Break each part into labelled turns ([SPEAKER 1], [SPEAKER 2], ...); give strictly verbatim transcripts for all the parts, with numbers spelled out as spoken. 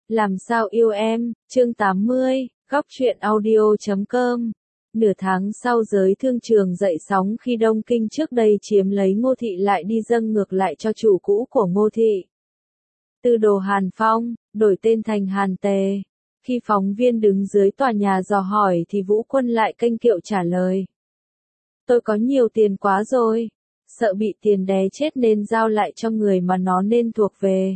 [SPEAKER 1] Làm sao yêu em, chương tám mươi, góc truyện audio chấm com. Nửa tháng sau giới thương trường dậy sóng khi Đông Kinh trước đây chiếm lấy Ngô Thị lại đi dâng ngược lại cho chủ cũ của Ngô Thị. Từ đồ Hàn Phong, đổi tên thành Hàn Tề. Khi phóng viên đứng dưới tòa nhà dò hỏi thì Vũ Quân lại kênh kiệu trả lời. Tôi có nhiều tiền quá rồi, sợ bị tiền đé chết nên giao lại cho người mà nó nên thuộc về.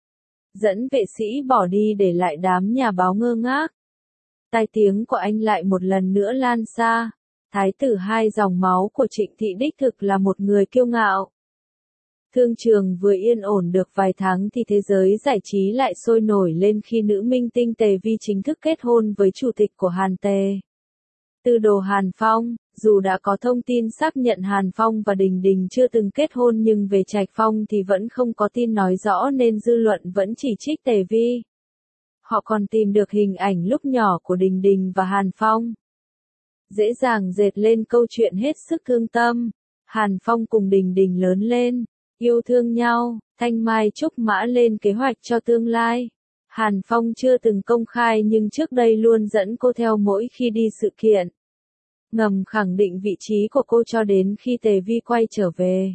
[SPEAKER 1] Dẫn vệ sĩ bỏ đi để lại đám nhà báo ngơ ngác. Tai tiếng của anh lại một lần nữa lan xa. Thái tử hai dòng máu của Trịnh Thị đích thực là một người kiêu ngạo. Thương trường vừa yên ổn được vài tháng thì thế giới giải trí lại sôi nổi lên khi nữ minh tinh Tề Vi chính thức kết hôn với chủ tịch của Hàn Tề. Từ đồ Hàn Phong, dù đã có thông tin xác nhận Hàn Phong và Đình Đình chưa từng kết hôn nhưng về Trạch Phong thì vẫn không có tin nói rõ nên dư luận vẫn chỉ trích Tề Vi. Họ còn tìm được hình ảnh lúc nhỏ của Đình Đình và Hàn Phong. Dễ dàng dệt lên câu chuyện hết sức thương tâm. Hàn Phong cùng Đình Đình lớn lên, yêu thương nhau, thanh mai trúc mã lên kế hoạch cho tương lai. Hàn Phong chưa từng công khai nhưng trước đây luôn dẫn cô theo mỗi khi đi sự kiện. Ngầm khẳng định vị trí của cô cho đến khi Tề Vi quay trở về.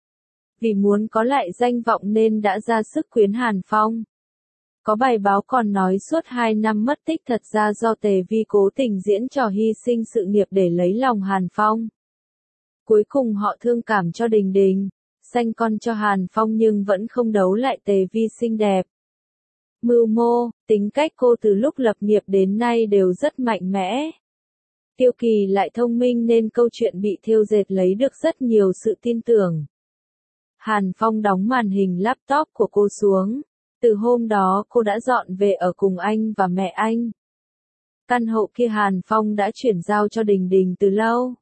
[SPEAKER 1] Vì muốn có lại danh vọng nên đã ra sức quyến Hàn Phong. Có bài báo còn nói suốt hai năm mất tích thật ra do Tề Vi cố tình diễn trò hy sinh sự nghiệp để lấy lòng Hàn Phong. Cuối cùng họ thương cảm cho Đình Đình, sanh con cho Hàn Phong nhưng vẫn không đấu lại Tề Vi xinh đẹp. Mưu mô, tính cách cô từ lúc lập nghiệp đến nay đều rất mạnh mẽ. Kiêu kỳ lại thông minh nên câu chuyện bị thêu dệt lấy được rất nhiều sự tin tưởng. Hàn Phong đóng màn hình laptop của cô xuống. Từ hôm đó cô đã dọn về ở cùng anh và mẹ anh. Căn hộ kia Hàn Phong đã chuyển giao cho Đình Đình từ lâu.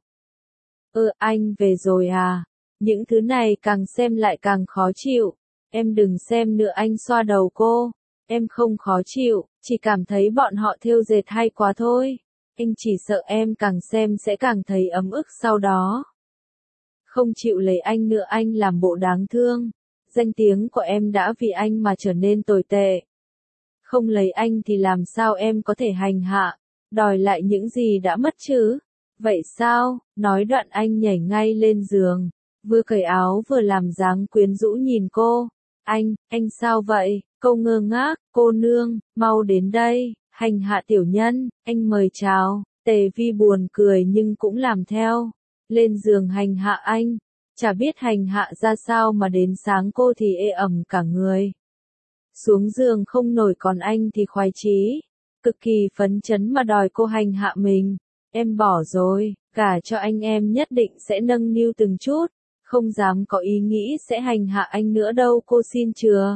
[SPEAKER 1] Ơ anh về rồi à? Những thứ này càng xem lại càng khó chịu. Em đừng xem nữa anh xoa đầu cô. Em không khó chịu, chỉ cảm thấy bọn họ thêu dệt hay quá thôi. Anh chỉ sợ em càng xem sẽ càng thấy ấm ức sau đó. Không chịu lấy anh nữa anh làm bộ đáng thương. Danh tiếng của em đã vì anh mà trở nên tồi tệ. Không lấy anh thì làm sao em có thể hành hạ, đòi lại những gì đã mất chứ? Vậy sao? Nói đoạn anh nhảy ngay lên giường, vừa cởi áo vừa làm dáng quyến rũ nhìn cô. Anh, anh sao vậy? Cô ngơ ngác, cô nương, mau đến đây, hành hạ tiểu nhân, anh mời chào. Tề Vi buồn cười nhưng cũng làm theo. Lên giường hành hạ anh. Chả biết hành hạ ra sao mà đến sáng cô thì ê ẩm cả người. Xuống giường không nổi còn anh thì khoái chí. Cực kỳ phấn chấn mà đòi cô hành hạ mình. Em bỏ rồi, gả cho anh em nhất định sẽ nâng niu từng chút. Không dám có ý nghĩ sẽ hành hạ anh nữa đâu cô xin chừa.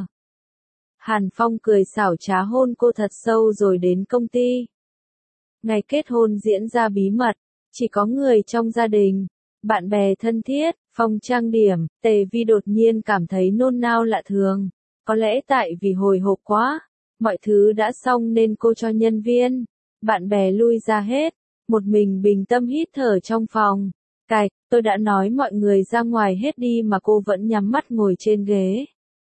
[SPEAKER 1] Hàn Phong cười xảo trá hôn cô thật sâu rồi đến công ty. Ngày kết hôn diễn ra bí mật, chỉ có người trong gia đình, bạn bè thân thiết, phòng trang điểm. Tề Vi đột nhiên cảm thấy nôn nao lạ thường. Có lẽ tại vì hồi hộp quá, mọi thứ đã xong nên cô cho nhân viên, bạn bè lui ra hết, một mình bình tâm hít thở trong phòng. Cạch, tôi đã nói mọi người ra ngoài hết đi mà cô vẫn nhắm mắt ngồi trên ghế.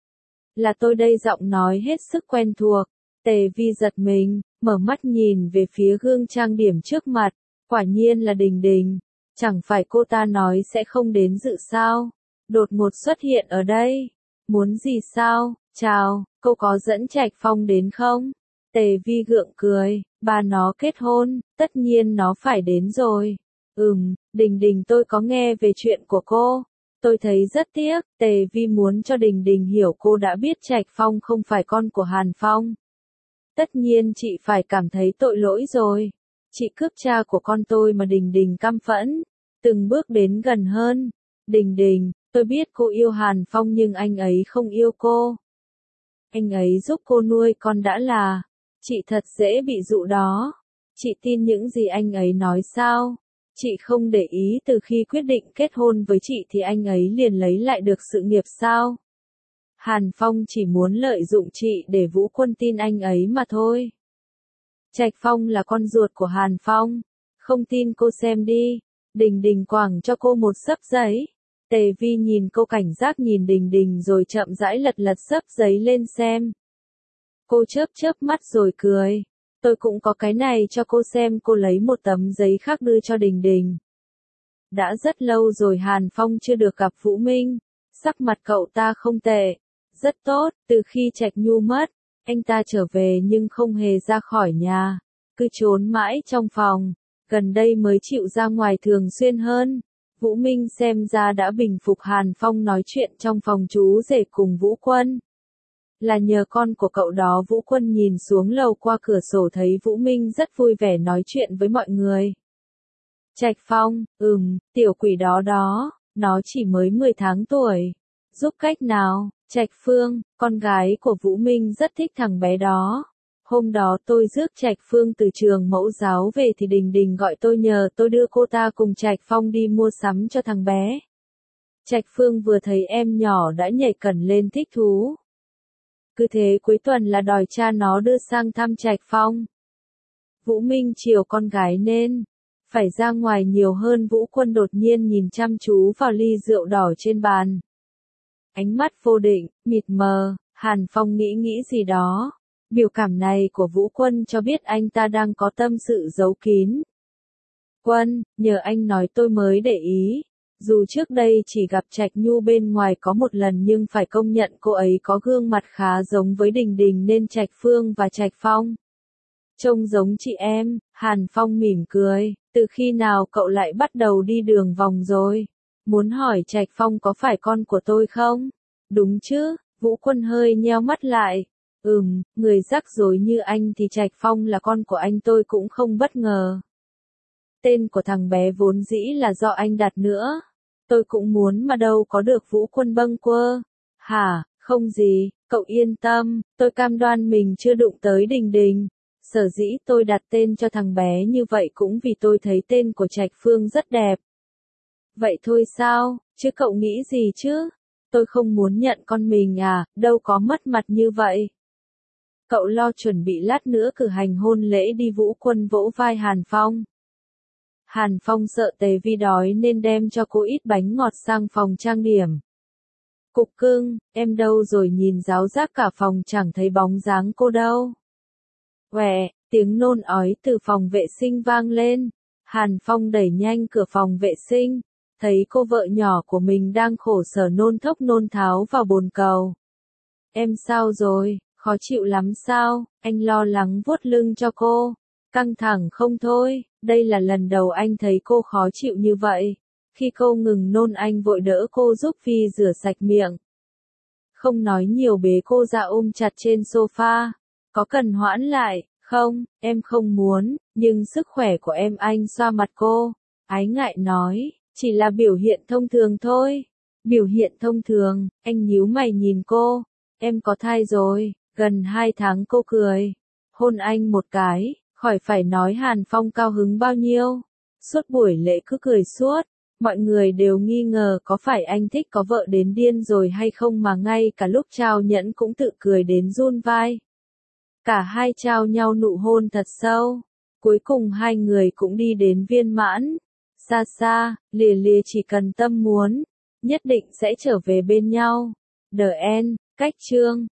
[SPEAKER 1] Là tôi đây giọng nói hết sức quen thuộc. Tề Vi giật mình, mở mắt nhìn về phía gương trang điểm trước mặt, quả nhiên là Đình Đình. Chẳng phải cô ta nói sẽ không đến dự sao? Đột ngột xuất hiện ở đây. Muốn gì sao? Chào, cô có dẫn Trạch Phong đến không? Tề Vi gượng cười, bà nó kết hôn, tất nhiên nó phải đến rồi. Ừm, Đình Đình tôi có nghe về chuyện của cô. Tôi thấy rất tiếc, Tề Vi muốn cho Đình Đình hiểu cô đã biết Trạch Phong không phải con của Hàn Phong. Tất nhiên chị phải cảm thấy tội lỗi rồi. Chị cướp cha của con tôi mà. Đình Đình căm phẫn, từng bước đến gần hơn. Đình Đình, tôi biết cô yêu Hàn Phong nhưng anh ấy không yêu cô. Anh ấy giúp cô nuôi con đã là. Chị thật dễ bị dụ đó. Chị tin những gì anh ấy nói sao? Chị không để ý từ khi quyết định kết hôn với chị thì anh ấy liền lấy lại được sự nghiệp sao? Hàn Phong chỉ muốn lợi dụng chị để Vũ Quân tin anh ấy mà thôi. Trạch Phong là con ruột của Hàn Phong. Không tin cô xem đi. Đình Đình quẳng cho cô một xấp giấy. Tề Vi nhìn cô cảnh giác nhìn Đình Đình rồi chậm rãi lật lật xấp giấy lên xem. Cô chớp chớp mắt rồi cười. Tôi cũng có cái này cho cô xem, cô lấy một tấm giấy khác đưa cho Đình Đình. Đã rất lâu rồi Hàn Phong chưa được gặp Vũ Minh. Sắc mặt cậu ta không tệ. Rất tốt, từ khi Trạch Nhu mất, anh ta trở về nhưng không hề ra khỏi nhà. Cứ trốn mãi trong phòng. Gần đây mới chịu ra ngoài thường xuyên hơn. Vũ Minh xem ra đã bình phục Hàn Phong nói chuyện trong phòng chú rể cùng Vũ Quân. Là nhờ con của cậu đó. Vũ Quân nhìn xuống lầu qua cửa sổ thấy Vũ Minh rất vui vẻ nói chuyện với mọi người. Trạch Phong, ừm, tiểu quỷ đó đó, nó chỉ mới mười tháng tuổi. Giúp cách nào? Trạch Phương, con gái của Vũ Minh rất thích thằng bé đó. Hôm đó tôi rước Trạch Phương từ trường mẫu giáo về thì Đình Đình gọi tôi nhờ tôi đưa cô ta cùng Trạch Phong đi mua sắm cho thằng bé. Trạch Phương vừa thấy em nhỏ đã nhảy cẩn lên thích thú. Cứ thế cuối tuần là đòi cha nó đưa sang thăm Trạch Phong. Vũ Minh chiều con gái nên phải ra ngoài nhiều hơn. Vũ Quân đột nhiên nhìn chăm chú vào ly rượu đỏ trên bàn. Ánh mắt vô định, mịt mờ, Hàn Phong nghĩ nghĩ gì đó. Biểu cảm này của Vũ Quân cho biết anh ta đang có tâm sự giấu kín. Quân, nhờ anh nói tôi mới để ý. Dù trước đây chỉ gặp Trạch Nhu bên ngoài có một lần nhưng phải công nhận cô ấy có gương mặt khá giống với Đình Đình nên Trạch Phương và Trạch Phong. Trông giống chị em, Hàn Phong mỉm cười, từ khi nào cậu lại bắt đầu đi đường vòng rồi? Muốn hỏi Trạch Phong có phải con của tôi không? Đúng chứ, Vũ Quân hơi nheo mắt lại. Ừm, người rắc rối như anh thì Trạch Phong là con của anh tôi cũng không bất ngờ. Tên của thằng bé vốn dĩ là do anh đặt nữa. Tôi cũng muốn mà đâu có được. Vũ Quân bâng quơ. Hả, không gì, cậu yên tâm, tôi cam đoan mình chưa đụng tới Đình Đình. Sở dĩ tôi đặt tên cho thằng bé như vậy cũng vì tôi thấy tên của Trạch Phương rất đẹp. Vậy thôi sao, chứ cậu nghĩ gì chứ? Tôi không muốn nhận con mình à, đâu có mất mặt như vậy. Cậu lo chuẩn bị lát nữa cử hành hôn lễ đi. Vũ Quân vỗ vai Hàn Phong. Hàn Phong sợ Tề Vi đói nên đem cho cô ít bánh ngọt sang phòng trang điểm. Cục cưng, em đâu rồi? Nhìn ráo rác cả phòng chẳng thấy bóng dáng cô đâu. Quẹ, tiếng nôn ói từ phòng vệ sinh vang lên. Hàn Phong đẩy nhanh cửa phòng vệ sinh, thấy cô vợ nhỏ của mình đang khổ sở nôn thốc nôn tháo vào bồn cầu. Em sao rồi, khó chịu lắm sao? Anh lo lắng vuốt lưng cho cô. Căng thẳng không thôi, đây là lần đầu anh thấy cô khó chịu như vậy. Khi cô ngừng nôn anh vội đỡ cô giúp Phi rửa sạch miệng. Không nói nhiều bế cô ra ôm chặt trên sofa. Có cần hoãn lại, không, em không muốn, nhưng sức khỏe của em. Anh xoa mặt cô, ái ngại nói, chỉ là biểu hiện thông thường thôi. Biểu hiện thông thường, anh nhíu mày nhìn cô, em có thai rồi, gần hai tháng. Cô cười, hôn anh một cái, khỏi phải nói Hàn Phong cao hứng bao nhiêu. Suốt buổi lễ cứ cười suốt, mọi người đều nghi ngờ có phải anh thích có vợ đến điên rồi hay không mà ngay cả lúc trao nhẫn cũng tự cười đến run vai. Cả hai trao nhau nụ hôn thật sâu. Cuối cùng hai người cũng đi đến viên mãn. Xa xa, lìa lìa chỉ cần tâm muốn, nhất định sẽ trở về bên nhau. The End, cách chương.